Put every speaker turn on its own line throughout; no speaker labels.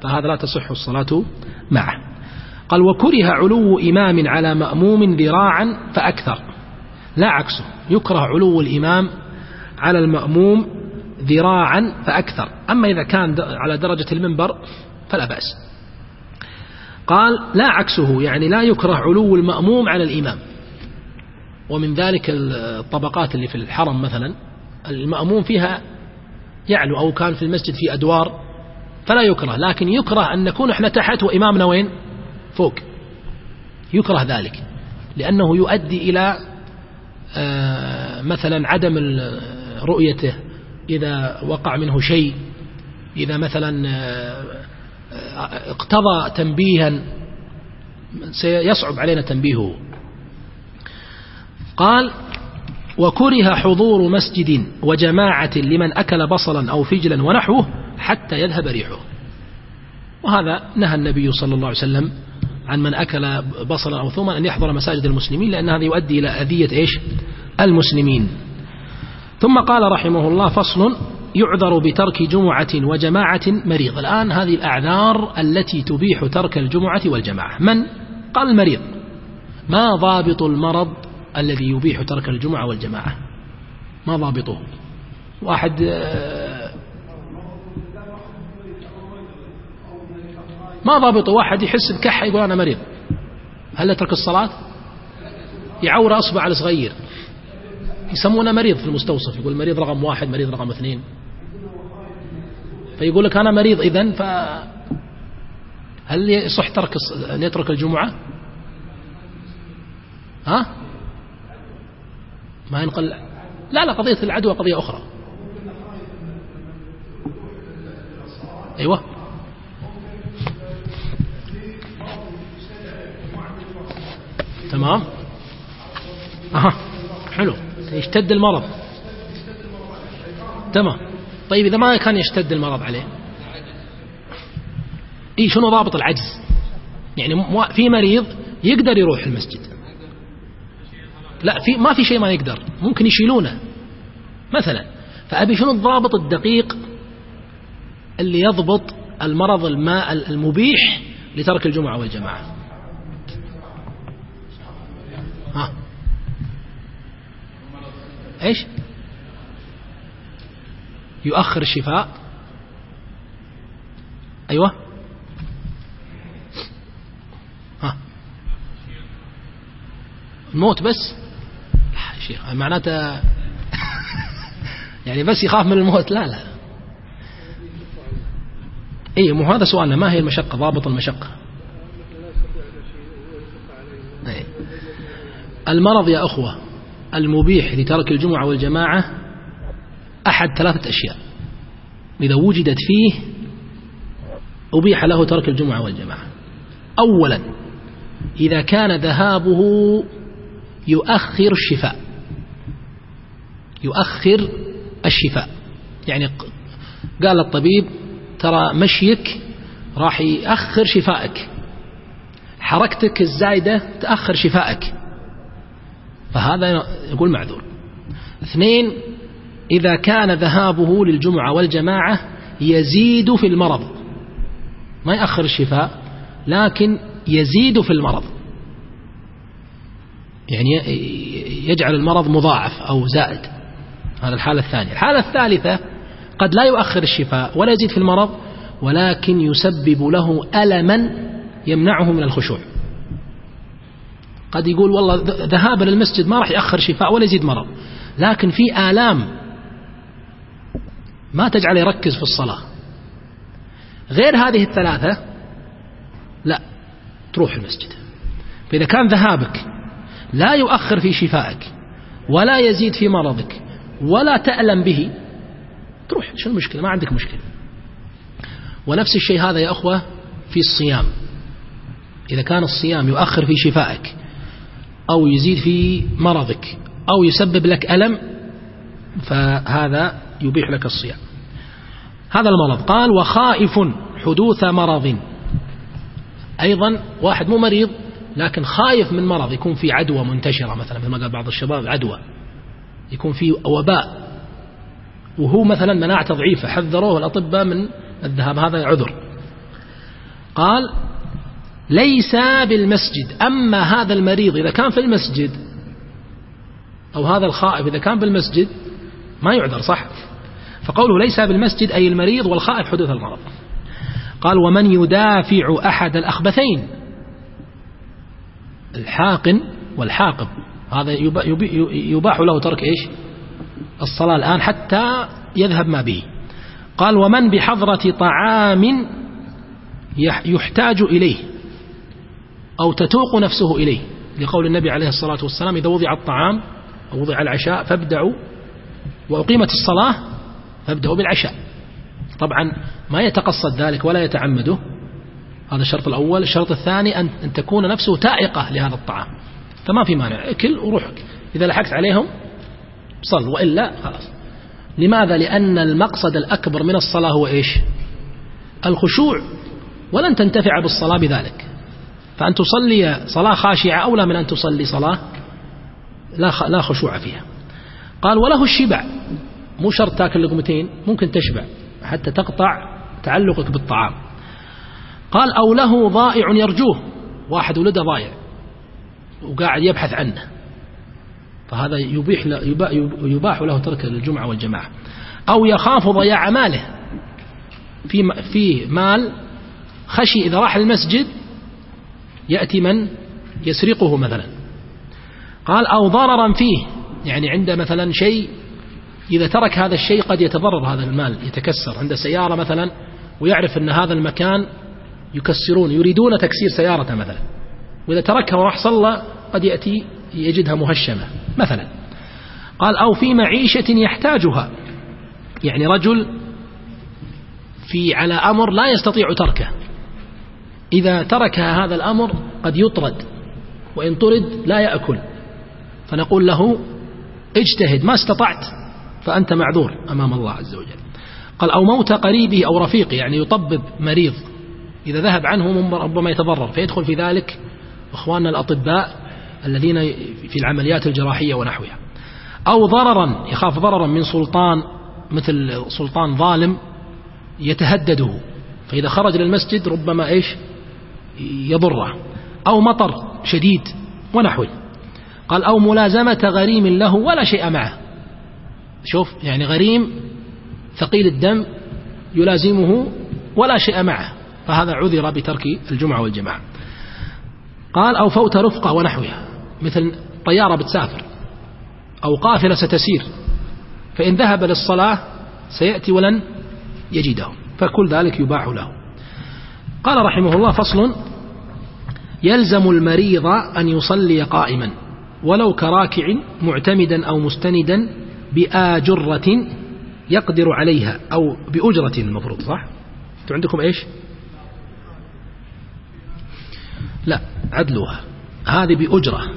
فهذا لا تصح الصلاة معه. قال وكره علو إمام على مأموم ذراعا فأكثر، لا عكسه، يكره علو الإمام على المأموم ذراعا فأكثر، أما إذا كان على درجة المنبر فلا بأس. قال لا عكسه، يعني لا يكره علو المأموم على الإمام. ومن ذلك الطبقات اللي في الحرم مثلا المأموم فيها يعلو، أو كان في المسجد في أدوار فلا يكره، لكن يكره أن نكون احنا تحت وإمامنا وين؟ فوق، يكره ذلك لأنه يؤدي إلى مثلا عدم رؤيته إذا وقع منه شيء، إذا مثلا اقتضى تنبيها سيصعب علينا تنبيهه. قال وكره حضور مسجد وجماعة لمن أكل بصلا أو فجلا ونحوه حتى يذهب ريحه، وهذا نهى النبي صلى الله عليه وسلم عن من أكل بصلا أو ثوما أن يحضر مساجد المسلمين، لأن هذا يؤدي إلى أذية المسلمين. ثم قال رحمه الله فصل يعذر بترك جمعة وجماعة مريض. الآن هذه الأعذار التي تبيح ترك الجمعة والجماعة. من قال المريض؟ ما ضابط المرض الذي يبيح ترك الجمعة والجماعة؟ ما ضابطه؟ واحد ما ضابطه، واحد يحس بكحة يقول أنا مريض، هل يترك الصلاة؟ يعور أصبع الصغير يسمونه مريض في المستوصف، يقول مريض رقم 1، مريض رقم 2، فيقول لك أنا مريض إذن، هل يصح أن يترك الجمعة؟ ها؟ ما ينقل؟ لا قضية العدوى قضية أخرى. أيوة تمام. حلو، يشتد المرض، تمام. طيب إذا ما كان يشتد المرض عليه، شنو ضابط العجز؟ يعني في مريض يقدر يروح المسجد، لا ما في شيء ما يقدر، ممكن يشيلونه مثلا، فأبي شنو الضابط الدقيق اللي يضبط المرض المبيح لترك الجمعة والجماعة؟ ايش؟ يؤخر الشفاء. ايوه الموت بس يا شيخ معناته يعني بس يخاف من الموت؟ لا مو هذا سؤالنا، ما هي المشقة؟ ضابط المشقة. المرض يا أخوة المبيح لترك الجمعة والجماعة أحد 3 أشياء، إذا وجدت فيه أبيح له ترك الجمعة والجماعة. أولا إذا كان ذهابه يؤخر الشفاء، يعني قال الطبيب ترى مشيك راح يأخر شفائك، حركتك الزايدة تأخر شفائك، فهذا يقول معذور. 2 إذا كان ذهابه للجمعة والجماعة يزيد في المرض، ما يأخر الشفاء لكن يزيد في المرض، يعني يجعل المرض مضاعف أو زائد، هذا الحالة الثانية. الحالة الثالثة قد لا يؤخر الشفاء ولا يزيد في المرض، ولكن يسبب له ألما يمنعه من الخشوع. قد يقول والله ذهاب للمسجد ما راح يأخر شفاء ولا يزيد مرض، لكن في آلام ما تجعل يركز في الصلاة. غير هذه الثلاثة لا تروح المسجد. فإذا كان ذهابك لا يؤخر في شفائك ولا يزيد في مرضك ولا تألم به، تروح، شو المشكلة؟ ما عندك مشكلة. ونفس الشيء هذا يا أخوة في الصيام، إذا كان الصيام يؤخر في شفائك أو يزيد في مرضك أو يسبب لك ألم، فهذا يبيح لك الصيام. هذا المرض. قال وخائف حدوث مرض، أيضا واحد مو مريض لكن خايف من مرض، يكون في عدوى منتشرة مثلا، مثل ما قال بعض الشباب عدوى، يكون في وباء وهو مثلا مناعته ضعيفة، حذروه الأطباء من الذهاب، هذا عذر. قال ليس بالمسجد. أما هذا المريض إذا كان في المسجد، أو هذا الخائف إذا كان بالمسجد ما يعذر، صح؟ فقوله ليس بالمسجد أي المريض والخائف حدوث المرض. قال ومن يدافع أحد الأخبثين، الحاقن والحاقب، هذا يباح له ترك إيش؟ الصلاة الآن حتى يذهب ما به. قال ومن بحضرة طعام يحتاج إليه أو تتوق نفسه إليه، لقول النبي عليه الصلاة والسلام إذا وضع الطعام أو وضع العشاء فابدأوا، وأقيمت الصلاة فابدأوا بالعشاء. طبعا ما يتقصد ذلك ولا يتعمده، هذا الشرط الأول. الشرط الثاني أن تكون نفسه تائقة لهذا الطعام، فما في مانع اكل وروحك، إذا لحقت عليهم صل، وإلا خلاص. لماذا؟ لأن المقصد الأكبر من الصلاة هو إيش؟ الخشوع، ولن تنتفع بالصلاة بذلك. فأن تصلي صلاة خاشعة أولى من أن تصلي صلاة لا خشوع فيها. قال وله الشبع، مو شرط تاكل لقمتين، ممكن تشبع حتى تقطع تعلقك بالطعام. قال أو له ضائع يرجوه، واحد ولده ضائع وقاعد يبحث عنه، فهذا يباح له ترك الجمعة والجماعة. أو يخاف ضياع ماله، في مال خشي إذا راح المسجد يأتي من يسرقه مثلا. قال أو ضررا فيه، يعني عنده مثلا شيء إذا ترك هذا الشيء قد يتضرر هذا المال، يتكسر. عنده سيارة مثلا ويعرف أن هذا المكان يكسرون، يريدون تكسير سيارته مثلا، وإذا تركها وراح صلى قد يأتي يجدها مهشمة مثلا. قال أو في معيشة يحتاجها، يعني رجل على أمر لا يستطيع تركه، إذا ترك هذا الأمر قد يطرد، وإن طرد لا يأكل، فنقول له اجتهد، ما استطعت فأنت معذور أمام الله عز وجل. قال أو موت قريبه أو رفيقه، يعني يطبب مريض إذا ذهب عنه ربما يتضرر، فيدخل في ذلك إخواننا الأطباء الذين في العمليات الجراحية ونحوها. أو ضررا، يخاف ضررا من سلطان، مثل سلطان ظالم يتهدده، فإذا خرج للمسجد ربما إيش يضره. أو مطر شديد ونحوه. قال أو ملازمة غريم له ولا شيء معه، شوف يعني غريم ثقيل الدم يلازمه ولا شيء معه، فهذا عذر بترك الجمعة والجماعة. قال أو فوت رفقة ونحوها، مثل طيارة بتسافر أو قافلة ستسير، فإن ذهب للصلاة سيأتي ولن يجده، فكل ذلك يباح له. قال رحمه الله فصل: يلزم المريض أن يصلي قائما ولو كراكع معتمدا أو مستندا بآجرة يقدر عليها، أو بأجرة المفروض، صح؟ أنتم عندكم إيش؟ لا، عدلوها، هذه بأجرة.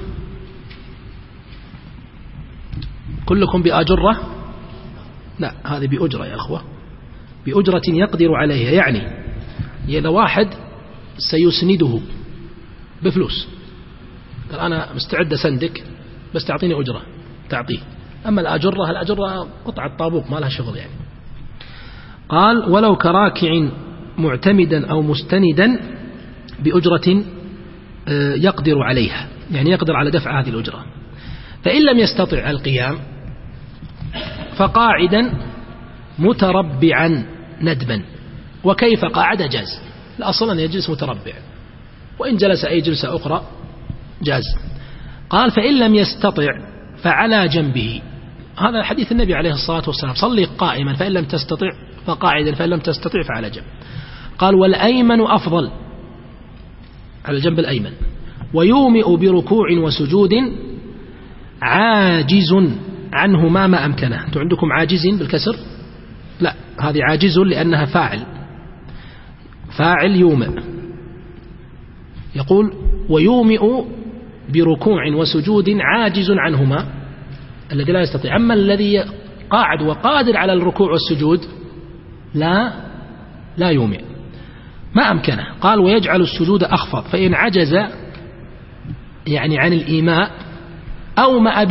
كلكم بآجرة؟ لا، هذه بأجرة يا أخوة، بأجرة يقدر عليها، يعني إذا واحد سيسنده بفلوس، قال أنا مستعد أسندك بس تعطيني أجرة، تعطيه. أما الأجرة قطعة طابوق ما لها شغل يعني. قال ولو كراكع معتمدا أو مستندا بأجرة يقدر عليها، يعني يقدر على دفع هذه الأجرة. فإن لم يستطع القيام فقاعدا متربعا ندبا. وكيف قاعد جاز، الأصل أن يجلس متربع، وإن جلس أي جلسة أخرى جاز. قال فإن لم يستطع فعلى جنبه، هذا حديث النبي عليه الصلاة والسلام: صلي قائما فإن لم تستطع فقاعدا فإن لم تستطع فعلى جنب. قال والأيمن أفضل، على الجنب الأيمن. ويومئ بركوع وسجود عاجز عنهما ما أمكنه. أنتم عندكم عاجزين بالكسر؟ لا، هذه عاجز لأنها فاعل يومئ. يقول ويومئ بركوع وسجود عاجز عنهما، الذي لا يستطيع. أما الذي قاعد وقادر على الركوع والسجود لا يومئ ما أمكنه. قال ويجعل السجود أخفض، فإن عجز يعني عن الإيماء أومأ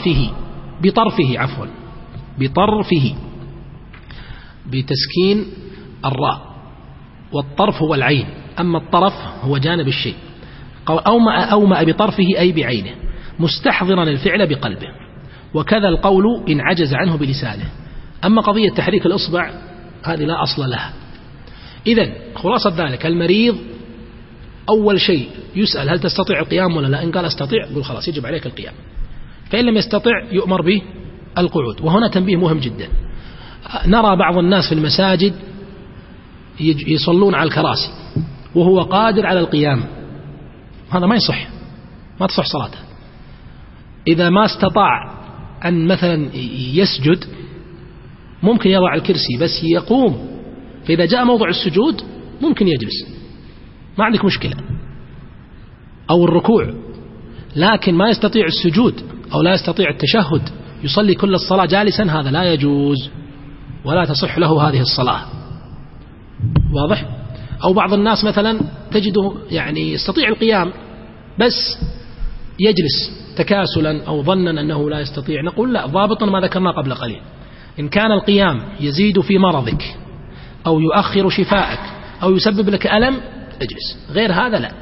بطرفه بتسكين الراء، والطرف هو العين، أما الطرف هو جانب الشيء. أومأ بطرفه أي بعينه مستحضرا الفعل بقلبه، وكذا القول إن عجز عنه بلسانه. أما قضية تحريك الإصبع هذه لا أصل لها. إذن خلاصة ذلك المريض أول شيء يسأل هل تستطيع القيام ولا لا؟ إن قال أستطيع يقول خلاص يجب عليك القيام، فإن لم يستطع يؤمر بالقعود. وهنا تنبيه مهم جدا، نرى بعض الناس في المساجد يصلون على الكراسي وهو قادر على القيام، هذا ما يصح، ما تصح صلاته. إذا ما استطاع أن مثلا يسجد ممكن يضع الكرسي بس يقوم، فإذا جاء موضع السجود ممكن يجلس، ما عندك مشكلة، أو الركوع، لكن ما يستطيع السجود أو لا يستطيع التشهد يصلي كل الصلاة جالسا، هذا لا يجوز ولا تصح له هذه الصلاة. واضح؟ أو بعض الناس مثلا تجده يعني يستطيع القيام بس يجلس تكاسلا أو ظنا أنه لا يستطيع، نقول لا، ضابطا ما ذكرنا قبل قليل، إن كان القيام يزيد في مرضك أو يؤخر شفاءك أو يسبب لك ألم اجلس، غير هذا لا.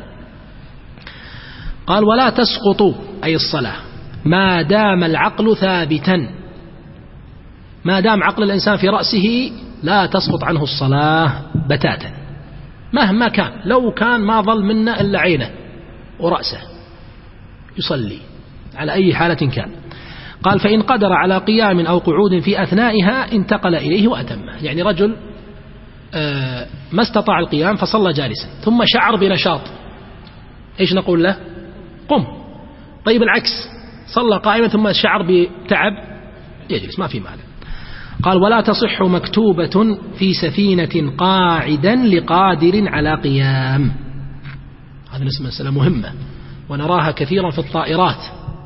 قال ولا تسقط أي الصلاة ما دام العقل ثابتا، ما دام عقل الإنسان في رأسه لا تسقط عنه الصلاة بتاتا مهما كان، لو كان ما ظل منا إلا عينه ورأسه يصلي على أي حالة كان. قال فإن قدر على قيام أو قعود في أثنائها انتقل إليه وأتمه. يعني رجل ما استطاع القيام فصلى جالسا ثم شعر بنشاط، إيش نقول له؟ قم. طيب العكس، صلى قائما ثم شعر بتعب يجلس، ما في معنى. قال ولا تصح مكتوبة في سفينة قاعدا لقادر على قيام. هذه مسألة مهمة ونراها كثيرا في الطائرات.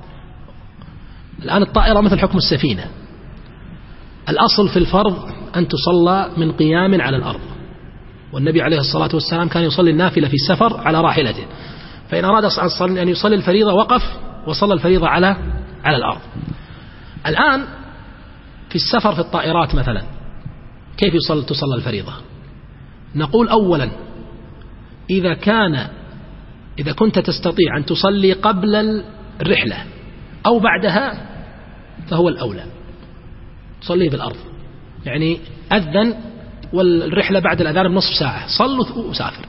الآن الطائرة مثل حكم السفينة، الأصل في الفرض أن تصلى من قيام على الأرض، والنبي عليه الصلاة والسلام كان يصلي النافلة في السفر على راحلته، فإن أراد أن يصلي الفريضة وقف وصلى الفريضة على الآن في السفر في الطائرات مثلا كيف تصلى الفريضة؟ نقول أولا إذا كنت تستطيع أن تصلي قبل الرحلة أو بعدها فهو الأولى تصلي بالأرض، يعني أذن والرحلة بعد الأذان بنصف ساعة صلوا وسافر،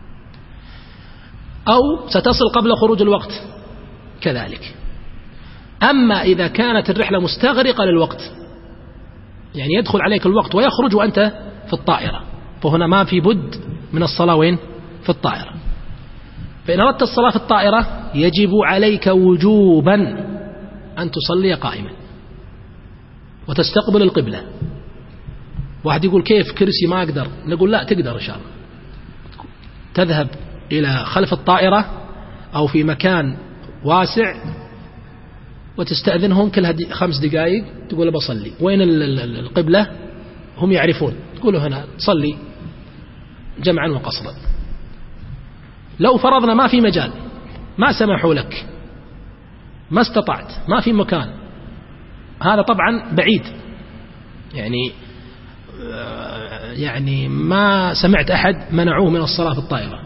أو ستصل قبل خروج الوقت كذلك. أما إذا كانت الرحلة مستغرقة للوقت، يعني يدخل عليك الوقت ويخرج وأنت في الطائرة، فهنا ما في بد من الصلاة وين؟ في الطائرة. فإن أردت الصلاة في الطائرة يجب عليك وجوبا أن تصلي قائما وتستقبل القبلة. واحد يقول كيف كرسي ما أقدر؟ نقول لا، تقدر إن شاء الله، تذهب إلى خلف الطائرة أو في مكان واسع وتستأذنهم كل 5 دقائق، تقول بصلي، وين القبلة؟ هم يعرفون، تقولوا هنا تصلي جمعا وقصرا. لو فرضنا ما في مجال، ما سمحوا لك، ما استطعت، ما في مكان، هذا طبعا بعيد، يعني ما سمعت أحد منعوه من الصلاة في الطائرة.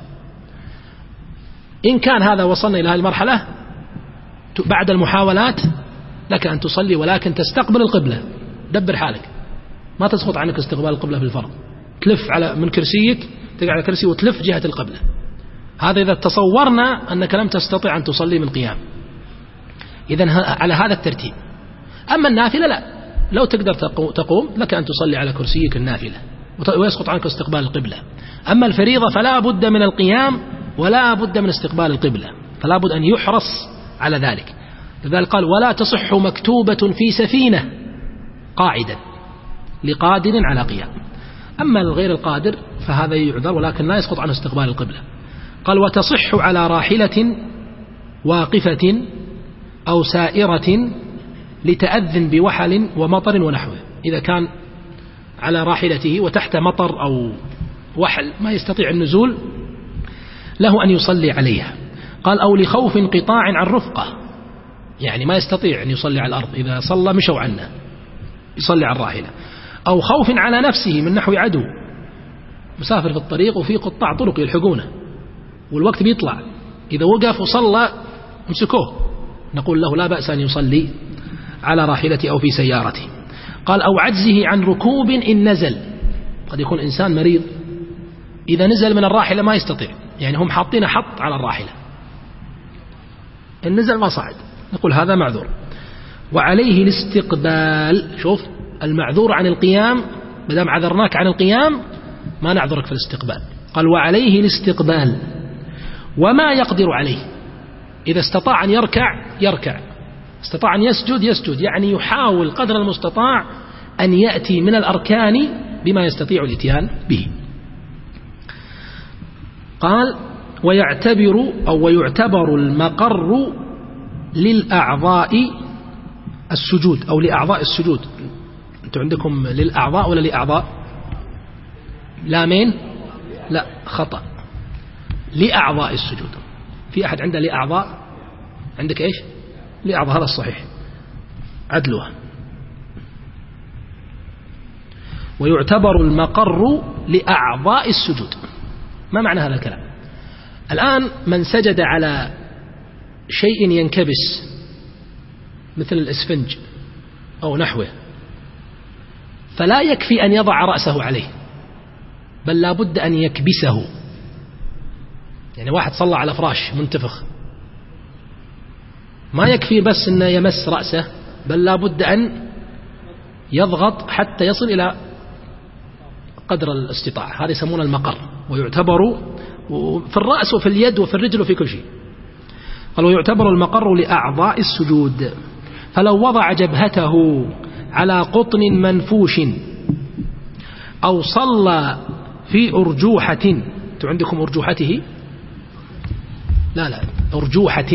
إن كان هذا وصلنا إلى هذه المرحلة بعد المحاولات لك أن تصلي، ولكن تستقبل القبلة، دبر حالك، ما تسقط عنك استقبال القبلة في الفرض، تلف من كرسيك، تقع على كرسي وتلف جهة القبلة. هذا إذا تصورنا أنك لم تستطع أن تصلي من قيام، إذن على هذا الترتيب. أما النافلة لا، لو تقدر تقوم لك أن تصلي على كرسيك النافلة ويسقط عنك استقبال القبلة. أما الفريضة فلا بد من القيام ولا بد من استقبال القبلة، فلا بد أن يحرص على ذلك. لذلك قال ولا تصح مكتوبة في سفينة قاعدا لقادر على قيام. أما الغير القادر فهذا يعذر ولكن لا يسقط عنه استقبال القبلة. قال وتصح على راحلة واقفة أو سائرة لتأذن بوحل ومطر ونحوه. إذا كان على راحلته وتحت مطر أو وحل ما يستطيع النزول له أن يصلي عليها. قال أو لخوف انقطاع عن رفقة، يعني ما يستطيع أن يصلي على الأرض، إذا صلى مشوا عنه يصلي على الراحلة. أو خوف على نفسه من نحو عدو، مسافر في الطريق وفي قطاع طرق يلحقونه والوقت بيطلع، إذا وقف وصلى امسكوه، نقول له لا بأس أن يصلي على راحلته أو في سيارته. قال أو عجزه عن ركوب إن نزل، قد يكون إنسان مريض إذا نزل من الراحلة ما يستطيع، يعني هم حاطين حط على الراحلة، إن نزل ما صعد، نقول هذا معذور. وعليه الاستقبال، شوف المعذور عن القيام، مدام عذرناك عن القيام ما نعذرك في الاستقبال. قال وعليه الاستقبال وما يقدر عليه، إذا استطاع أن يركع يركع، استطاع أن يسجد يسجد، يعني يحاول قدر المستطاع أن يأتي من الأركان بما يستطيع الاتيان به. قال ويعتبر المقر للأعضاء السجود أو لأعضاء السجود. أنتم عندكم للأعضاء ولا لأعضاء؟ لامين؟ لا خطأ، لأعضاء السجود. في أحد عنده لأعضاء؟ عندك إيش؟ لأعضاء، هذا الصحيح عدلها. ويعتبر المقر لأعضاء السجود. ما معنى هذا الكلام؟ الآن من سجد على شيء ينكبس مثل الإسفنج أو نحوه، فلا يكفي أن يضع رأسه عليه، بل لا بد أن يكبسه. يعني واحد صلى على فراش منتفخ، ما يكفي بس أن يمس رأسه، بل لا بد أن يضغط حتى يصل إلى قدر الاستطاعة. هذا يسمونه المقر، ويعتبر في الرأس وفي اليد وفي الرجل وفي كل شيء. قال ويعتبر المقر لأعضاء السجود. فلو وضع جبهته على قطن منفوش أو صلى في أرجوحة، أنتم عندكم أرجوحته؟ لا أرجوحة،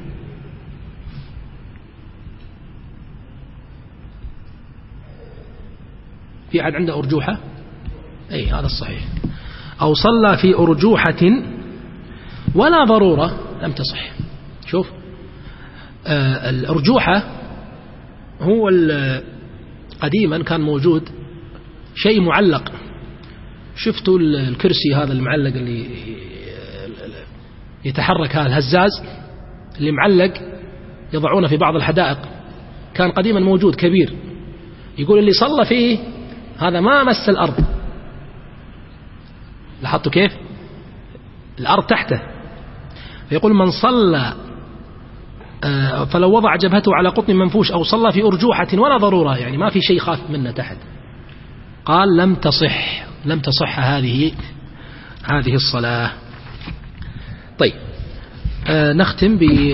في أحد عنده أرجوحة؟ أي هذا الصحيح. أو صلى في أرجوحة ولا ضرورة لم تصح. شوف الأرجوحة هو قديما كان موجود شيء معلق، شفتوا الكرسي هذا المعلق اللي يتحرك، هذا الهزاز اللي معلق يضعونه في بعض الحدائق، كان قديما موجود كبير. يقول اللي صلى فيه هذا ما مس الأرض، لاحظتوا كيف الأرض تحته. فيقول من صلى فلو وضع جبهته على قطن منفوش أو صلى في أرجوحة ولا ضرورة، يعني ما في شيء خاف منه تحت، قال لم تصح هذه الصلاة. طيب نختم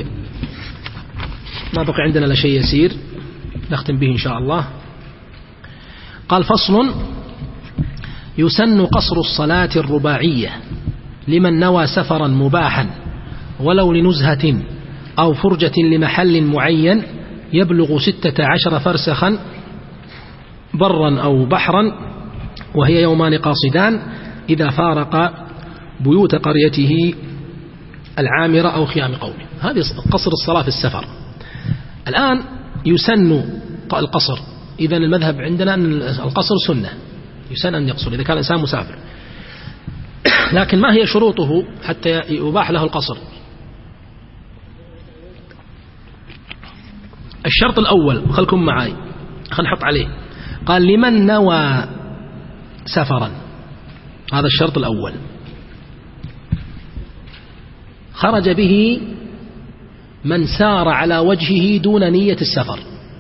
ما بقي عندنا إلا شيء يسير نختم به إن شاء الله. قال فصل: يسن قصر الصلاة الرباعية لمن نوى سفرا مباحا ولو لنزهة أو فرجة لمحل معين يبلغ 16 فرسخا برا أو بحرا، وهي يومان قاصدان إذا فارق بيوت قريته العامرة أو خيام قومه. هذه قصر الصلاة في السفر. الآن يسن القصر، إذن المذهب عندنا أن القصر سنة، يسن أن يقصر إذا كان الإنسان مسافر. لكن ما هي شروطه حتى يباح له القصر؟ الشرط الأول خلكم معي، خلينا نحط عليه، قال لمن نوى سفرا، هذا الشرط الأول. خرج به من سار على وجهه دون نية السفر،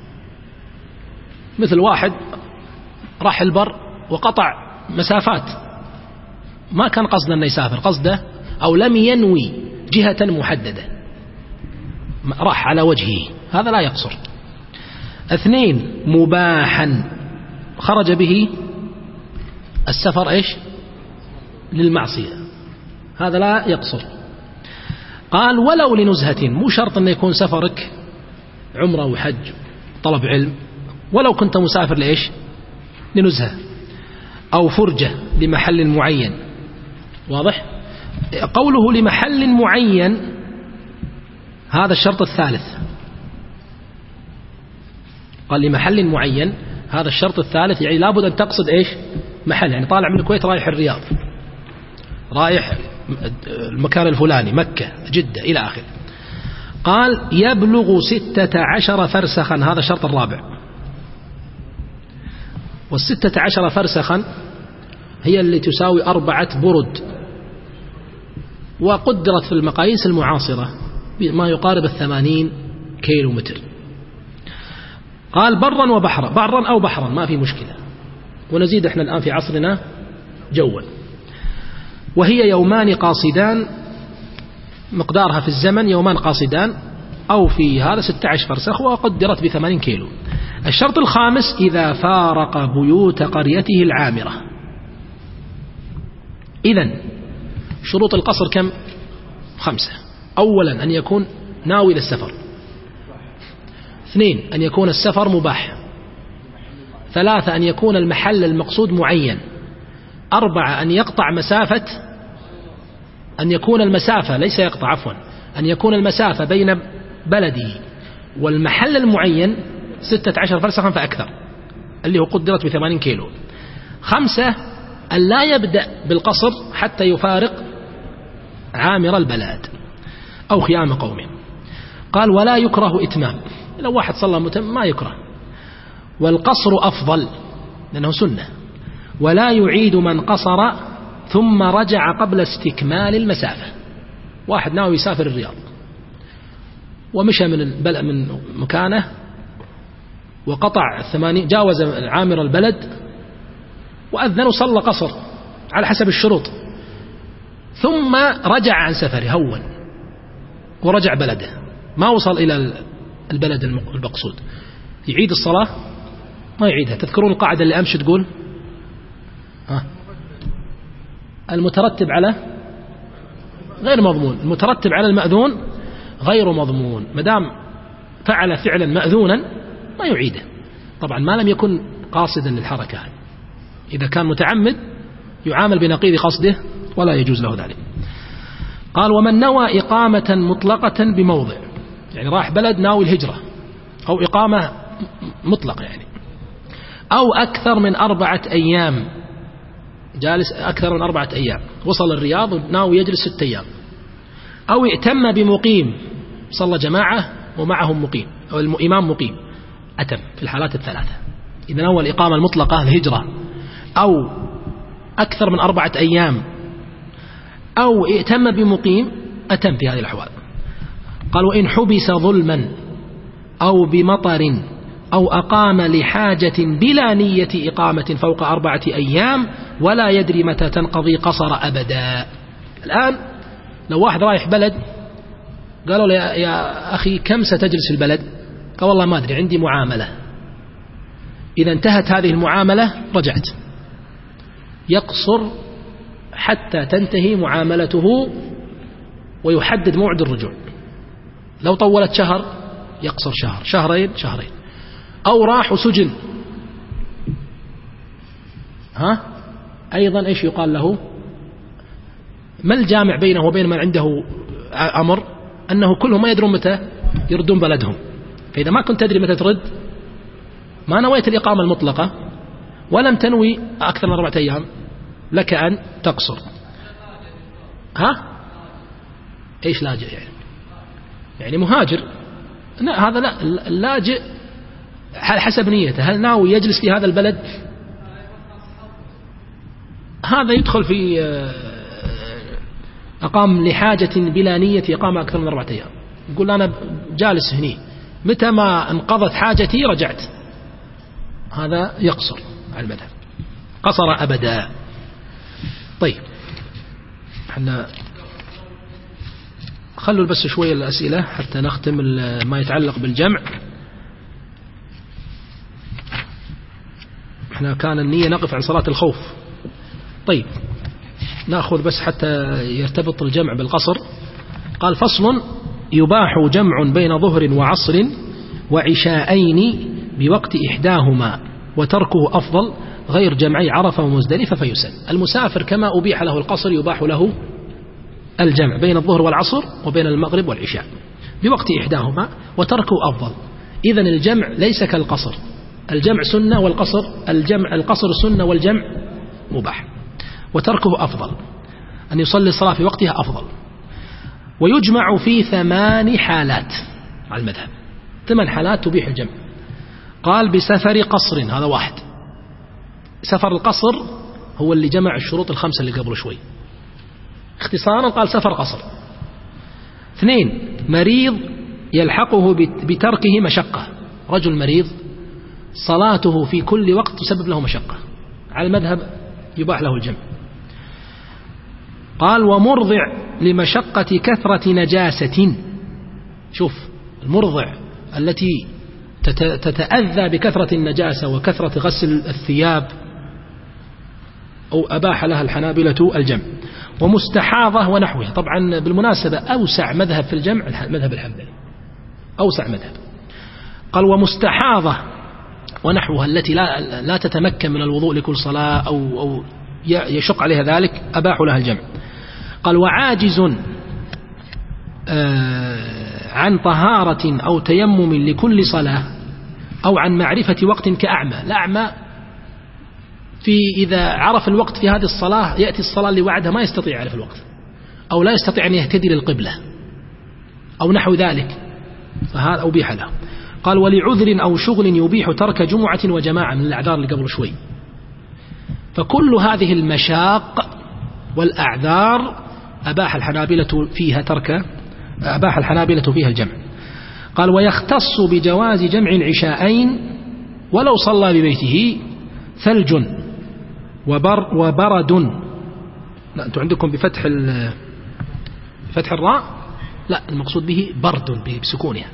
مثل واحد راح البر وقطع مسافات، ما كان قصده أن يسافر، قصده أو لم ينوي جهة محددة، راح على وجهه، هذا لا يقصر. 2 مباحا، خرج به السفر إيش؟ للمعصية، هذا لا يقصر. قال ولو لنزهة، مو شرط أن يكون سفرك عمره وحج طلب علم، ولو كنت مسافر لإيش؟ لنزهة أو فرجة لمحل معين. واضح؟ قوله لمحل معين هذا الشرط الثالث، قال لمحل معين هذا الشرط الثالث، يعني لابد أن تقصد إيش؟ محل، يعني طالع من الكويت رايح الرياض، رايح المكان الفلاني، مكة، جدة، إلى آخره. قال يبلغ 16 فرسخا، هذا الشرط الرابع. وال16 فرسخا هي اللي تساوي 4 برد، وقدرت في المقاييس المعاصرة ما يقارب 80 كيلو متر. قال برا وبحرا، برا أو بحرا ما في مشكلة، ونزيد احنا الآن في عصرنا جوا. وهي يومان قاصدان، مقدارها في الزمن يومان قاصدان، أو في هذا 16 فرسخ، وقدرت ب80 كيلو. الشرط الخامس إذا فارق بيوت قريته العامرة. إذن شروط القصر كم؟ 5. أولا أن يكون ناوي للسفر. 2 أن يكون السفر مباح. 3 أن يكون المحل المقصود معين. 4 أن يقطع مسافة، أن يكون المسافة ليس يقطع، عفوا، أن يكون المسافة بين بلده والمحل المعين 16 فرسخا فأكثر، اللي هو قدرت ب80 كيلو. 5 أن لا يبدأ بالقصر حتى يفارق عامر البلد أو خيام قومه. قال ولا يكره إتمام، لو واحد صلى متم ما يكره، والقصر أفضل لأنه سنة. ولا يعيد من قصر ثم رجع قبل استكمال المسافة. واحد ناوي يسافر الرياض ومشى من مكانه وقطع 80، جاوز عامر البلد وأذن وصلى قصر على حسب الشروط، ثم رجع عن سفره هون ورجع بلده، ما وصل إلى البلد المقصود، يعيد الصلاة؟ ما يعيدها. تذكرون القاعدة اللي أمشي تقول المترتب على غير مضمون، المترتب على المأذون غير مضمون. مدام فعل فعلا مأذونا ما يعيده، طبعا ما لم يكن قاصدا للحركة. إذا كان متعمد يعامل بنقيض قصده ولا يجوز له ذلك. قال ومن نوى إقامة مطلقة بموضع، يعني راح بلد ناوي الهجرة أو إقامة مطلقة يعني، أو أكثر من 4 أيام، جالس أكثر من 4 أيام، وصل الرياض وناوي يجلس 6 أيام، أو ائتم بمقيم، صلى جماعة ومعهم مقيم أو الإمام مقيم، أتم في الحالات الثلاثة. إذا نوى الإقامة المطلقة الهجرة أو أكثر من 4 أيام أو ائتم بمقيم أتم في هذه الأحوال. قال وإن حبس ظلما أو بمطر أو أقام لحاجة بلا نية إقامة فوق 4 أيام ولا يدري متى تنقضي قصر أبدا. الآن لو واحد رايح بلد قالوا له يا أخي كم ستجلس في البلد؟ قال والله ما أدري عندي معاملة. إذا انتهت هذه المعاملة رجعت، يقصر حتى تنتهي معاملته ويحدد موعد الرجوع. لو طولت شهر يقصر شهر، شهرين، شهرين. أو راح وسجن، أيضا إيش يقال له؟ ما الجامع بينه وبين من عنده أمر؟ أنه كلهم ما يدرون متى يردون بلدهم. فإذا ما كنت تدري متى ترد، ما نويت الإقامة المطلقة ولم تنوي أكثر من 4 أيام، لك أن تقصر. إيش لاجئ يعني مهاجر؟ لا، هذا لا، اللاجئ حسب نيته، هل ناوي يجلس في هذا البلد؟ هذا يدخل في أقام لحاجة بلا نية إقامة أكثر من 4 أيام، يقول أنا جالس هني متى ما انقضت حاجتي رجعت، هذا يقصر على المذهب، قصر أبدا. طيب احنا خلوا بس شوية الأسئلة حتى نختم ما يتعلق بالجمع. احنا كان النية نقف عن صلاة الخوف. طيب نأخذ بس حتى يرتبط الجمع بالقصر. قال فصل يباح جمع بين ظهر وعصر وعشاءين بوقت إحداهما وتركه أفضل غير جمعي عرفة ومزدلفة فيسن. المسافر كما أبيح له القصر يباح له الجمع بين الظهر والعصر وبين المغرب والعشاء بوقت إحداهما وتركه أفضل. إذن الجمع ليس كالقصر، الجمع سنة والقصر القصر سنة والجمع مباح وتركه أفضل. أن يصلي الصلاة في وقتها أفضل. ويجمع في 8 حالات على المذهب، 8 حالات تبيح الجمع. قال بسفر قصر، هذا واحد. سفر القصر هو اللي جمع الشروط الخمسة اللي قبل شوي، اختصارا قال سفر قصر. 2 مريض يلحقه بتركه مشقة، رجل مريض صلاته في كل وقت تسبب له مشقة، على المذهب يباح له الجمع. قال ومرضع لمشقة كثرة نجاسة، شوف المرضع التي تتأذى بكثرة النجاسة وكثرة غسل الثياب، أو أباح لها الحنابلة الجمع. ومستحاضة ونحوها، طبعا بالمناسبة أوسع مذهب في الجمع مذهب الحنبلي، أوسع مذهب. قال ومستحاضة ونحوها التي لا تتمكن من الوضوء لكل صلاة أو يشق عليها ذلك، أباحوا لها الجمع. قال وعاجز عن طهارة أو تيمم لكل صلاة، أو عن معرفة وقت كأعمى. الأعمى إذا عرف الوقت في هذه الصلاة يأتي الصلاة اللي وعدها ما يستطيع يعرف الوقت، أو لا يستطيع أن يهتدي للقبلة أو نحو ذلك، فهذا أبيح له. قال ولعذر أو شغل يبيح ترك جمعة وجماعة، من الأعذار اللي قبل شوي. فكل هذه المشاق والأعذار أباح الحنابلة فيها الجمع. قال ويختص بجواز جمع العشاءين ولو صلى ببيته ثلج وبرد. لا أنتم عندكم بفتح الراء، لا المقصود به برد بسكونها.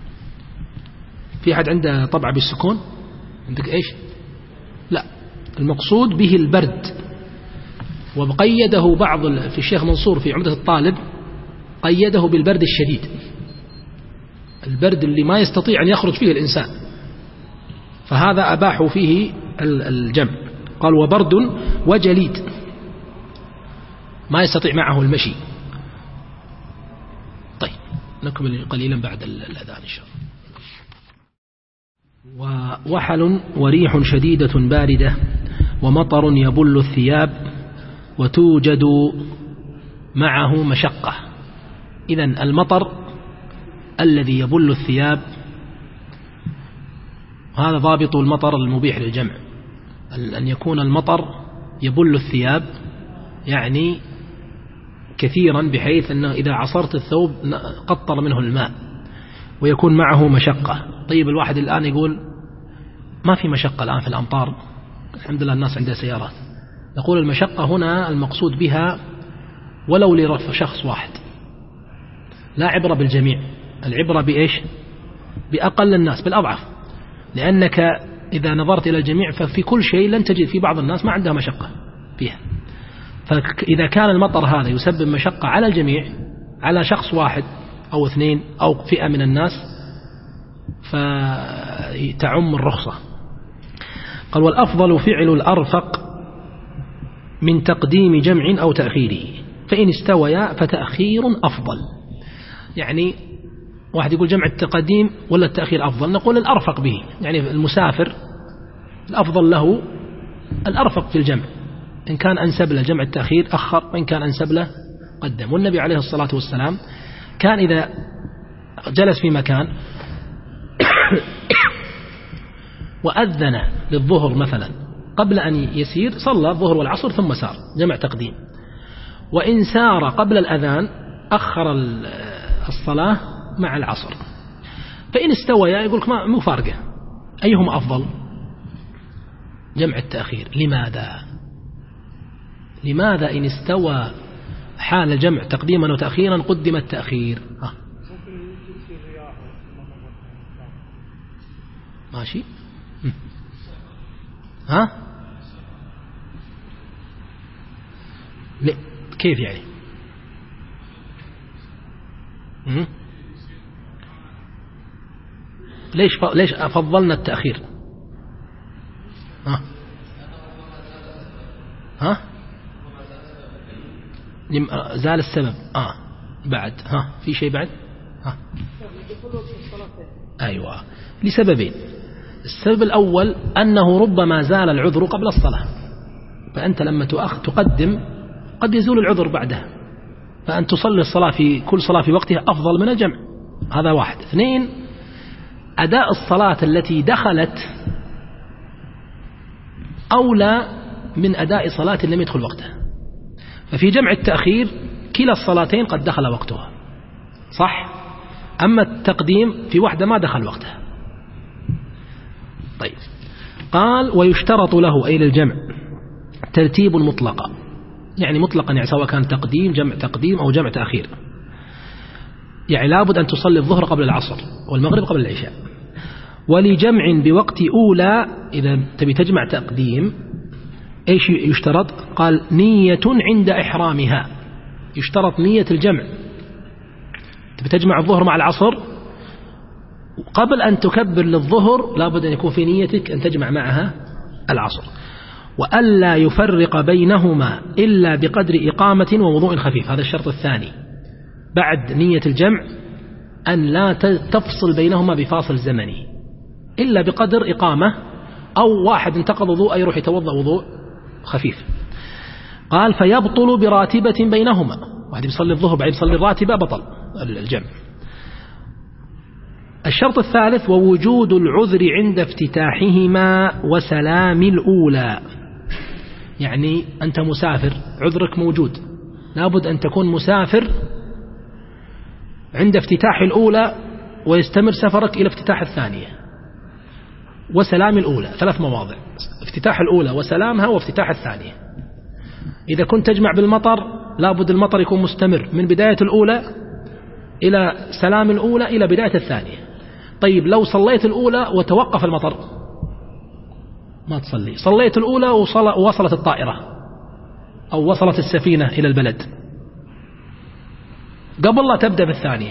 في أحد عنده طبعة بالسكون؟ عندك إيش؟ لا المقصود به البرد. وقيده في الشيخ منصور في عمدة الطالب، قيده بالبرد الشديد، البرد اللي ما يستطيع أن يخرج فيه الإنسان، فهذا أباحوا فيه الجمع. قال وبرد وجليد، ما يستطيع معه المشي. طيب نكمل قليلا بعد الأذان إن شاء الله. ووحل وريح شديدة باردة ومطر يبل الثياب وتوجد معه مشقة. إذن المطر الذي يبل الثياب، هذا ضابط المطر المبيح للجمع، أن يكون المطر يبل الثياب، يعني كثيرا بحيث أنه إذا عصرت الثوب قطر منه الماء، ويكون معه مشقة. طيب الواحد الآن يقول ما في مشقة الآن في الأمطار، الحمد لله الناس عندها سيارات. نقول المشقة هنا المقصود بها ولو لرفع شخص واحد، لا عبرة بالجميع، العبرة بإيش؟ بأقل الناس، بالأضعف. لأنك إذا نظرت إلى الجميع ففي كل شيء لن تجد في بعض الناس ما عندها مشقة فيها. فإذا كان المطر هذا يسبب مشقة على الجميع، على شخص واحد أو 2 أو فئة من الناس، فتعم الرخصة. قال والأفضل فعل الأرفق من تقديم جمع أو تأخيره، فإن استويا فتأخير أفضل. يعني واحد يقول جمع التقديم ولا التأخير أفضل، نقول الأرفق به، يعني المسافر الأفضل له الأرفق في الجمع، إن كان أنسب له جمع التأخير أخر، وإن كان أنسب له قدم. والنبي عليه الصلاة والسلام كان إذا جلس في مكان وأذن للظهر مثلا قبل أن يسير صلى الظهر والعصر ثم سار، جمع تقديم. وإن سار قبل الأذان أخر الصلاة مع العصر. فإن استويا يقول لك مو فارقة، أيهما أفضل؟ جمع التأخير. لماذا إن استوى حال الجمع تقديما وتأخيرا قدم التأخير؟ ماشي. كيف يعني؟ ليش فضلنا التأخير؟ زال السبب. بعد في شيء بعد؟ أيوة، لسببين. السبب الأول أنه ربما زال العذر قبل الصلاة، فأنت لما تقدم قد يزول العذر بعدها، فأن تصلي الصلاة في كل صلاة في وقتها أفضل من الجمع. هذا واحد. اثنين، أداء الصلاة التي دخلت أولى من أداء صلاة لم يدخل وقتها. ففي جمع التأخير كلا الصلاتين قد دخل وقتها، صح؟ أما التقديم في واحدة ما دخل وقتها. طيب، قال ويشترط له أي للجمع ترتيب مطلقا، يعني مطلقا، يعني سواء كان تقديم جمع تقديم أو جمع تأخير. يعني لابد أن تصلي الظهر قبل العصر والمغرب قبل العشاء. ولجمع بوقت أولى، إذا تبي تجمع تقديم إيش يشترط؟ قال نية عند إحرامها، يشترط نية الجمع. تبي تجمع الظهر مع العصر، قبل أن تكبر للظهر لابد أن يكون في نيتك أن تجمع معها العصر. وألا يفرق بينهما إلا بقدر إقامة ووضوء خفيف، هذا الشرط الثاني بعد نية الجمع، أن لا تفصل بينهما بفاصل زمني إلا بقدر إقامة، أو واحد انتقض وضوء يروح يتوضأ وضوء خفيف. قال فيبطل براتبة بينهما، واحد يصلي الظهر بعد يصلي الراتبة بطل الجمع. الشرط الثالث ووجود العذر عند افتتاحهما وسلام الأولى، يعني أنت مسافر عذرك موجود، لابد أن تكون مسافر عند افتتاح الأولى ويستمر سفرك إلى افتتاح الثانية وسلام الأولى، ثلاث مواضع: افتتاح الأولى وسلامها وافتتاح الثانية. إذا كنت تجمع بالمطر لابد المطر يكون مستمر من بداية الأولى إلى سلام الأولى إلى بداية الثانية. طيب لو صليت الأولى وتوقف المطر ما تصلي، صليت الأولى ووصلت الطائرة أو وصلت السفينة إلى البلد قبل لا تبدأ بالثانية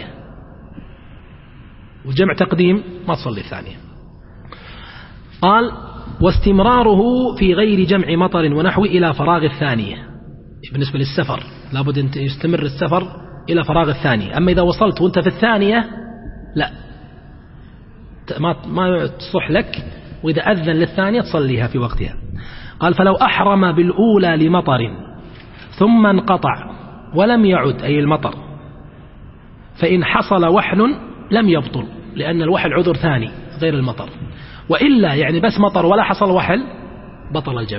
وجمع تقديم ما تصلي الثانية. قال واستمراره في غير جمع مطر ونحو إلى فراغ الثانية. بالنسبة للسفر لابد أن يستمر السفر إلى فراغ الثانية. أما إذا وصلت وأنت في الثانية لا، ما تصح لك، وإذا أذن للثانية تصليها في وقتها. قال فلو أحرم بالأولى لمطر ثم انقطع ولم يعد أي المطر، فإن حصل وحل لم يبطل، لأن الوحل عذر ثاني غير المطر، وإلا يعني بس مطر ولا حصل وحل بطل الجمع.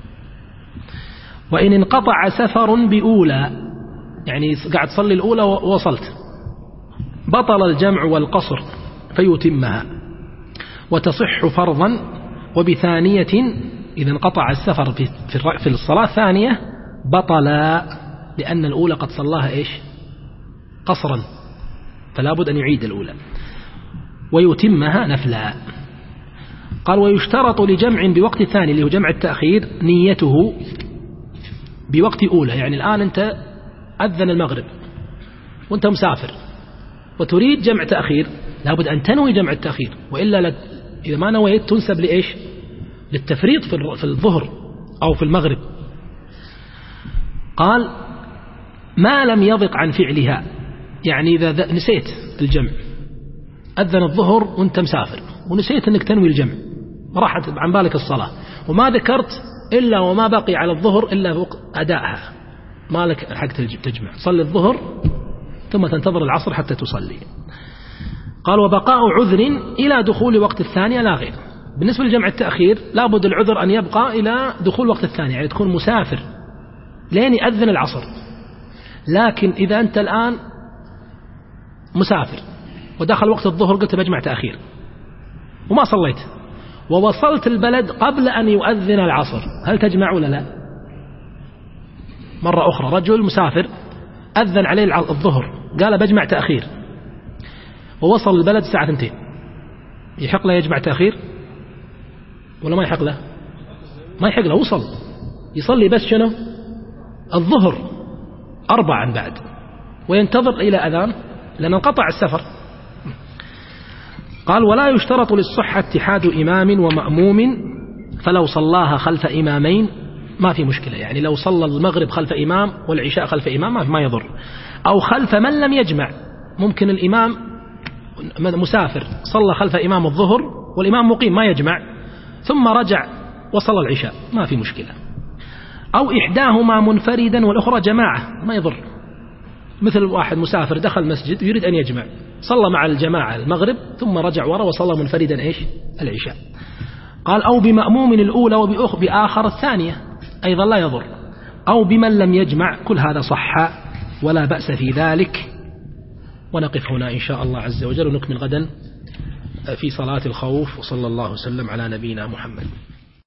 وإن انقطع سفر بأولى، يعني قاعد تصلي الأولى ووصلت، بطل الجمع والقصر فيتمها وتصح فرضا. وبثانية إذا انقطع السفر في الصلاة الثانية بطل، لأن الأولى قد صلاها إيش قصرا، فلا بد أن يعيد الأولى ويتمها نفلا. قال ويشترط لجمع بوقت الثاني اللي هو جمع التأخير نيته بوقت أولى، يعني الآن أنت أذن المغرب وأنت مسافر وتريد جمع تأخير لابد أن تنوي جمع التأخير، وإلا إذا ما نويت تنسب لإيش للتفريط في الظهر أو في المغرب. قال ما لم يضق عن فعلها، يعني إذا نسيت الجمع، أذن الظهر وأنت مسافر ونسيت أنك تنوي الجمع، راحت عن بالك الصلاة وما ذكرت إلا وما بقي على الظهر إلا أدائها، ما لك حق تجمع، صلي الظهر ثم تنتظر العصر حتى تصلي. قال وبقاء عذر إلى دخول وقت الثانية لا غير. بالنسبة لجمع التأخير لابد العذر أن يبقى إلى دخول وقت الثانية، يعني تكون مسافر لين يأذن العصر. لكن إذا أنت الآن مسافر ودخل وقت الظهر قلت بجمع تأخير وما صليت ووصلت البلد قبل أن يؤذن العصر، هل تجمع ولا لا؟ مرة أخرى رجل مسافر أذن عليه الظهر قال بجمع تأخير ووصل البلد الساعة 2، يحق له يجمع تأخير ولا ما يحق له؟ ما يحق له، وصل يصلي بس شنو الظهر 4 بعد وينتظر إلى أذان لأن انقطع السفر. قال ولا يشترط للصحة اتحاد إمام ومأموم، فلو صلاها خلف إمامين ما في مشكلة، يعني لو صلى المغرب خلف إمام والعشاء خلف إمام ما يضر، أو خلف من لم يجمع، ممكن الإمام مسافر صلى خلف إمام الظهر والإمام مقيم ما يجمع ثم رجع وصلى العشاء ما في مشكلة. أو إحداهما منفردا والأخرى جماعة ما يضر، مثل واحد مسافر دخل مسجد يريد أن يجمع، صلى مع الجماعة المغرب ثم رجع وراء وصلى منفردا إيش العشاء. قال أو بمأموم الأولى بآخر الثانية أيضا لا يضر، أو بمن لم يجمع، كل هذا صح ولا بأس في ذلك. ونقف هنا إن شاء الله عز وجل ونكمل غدا في صلاة الخوف، وصلى الله وسلم على نبينا محمد.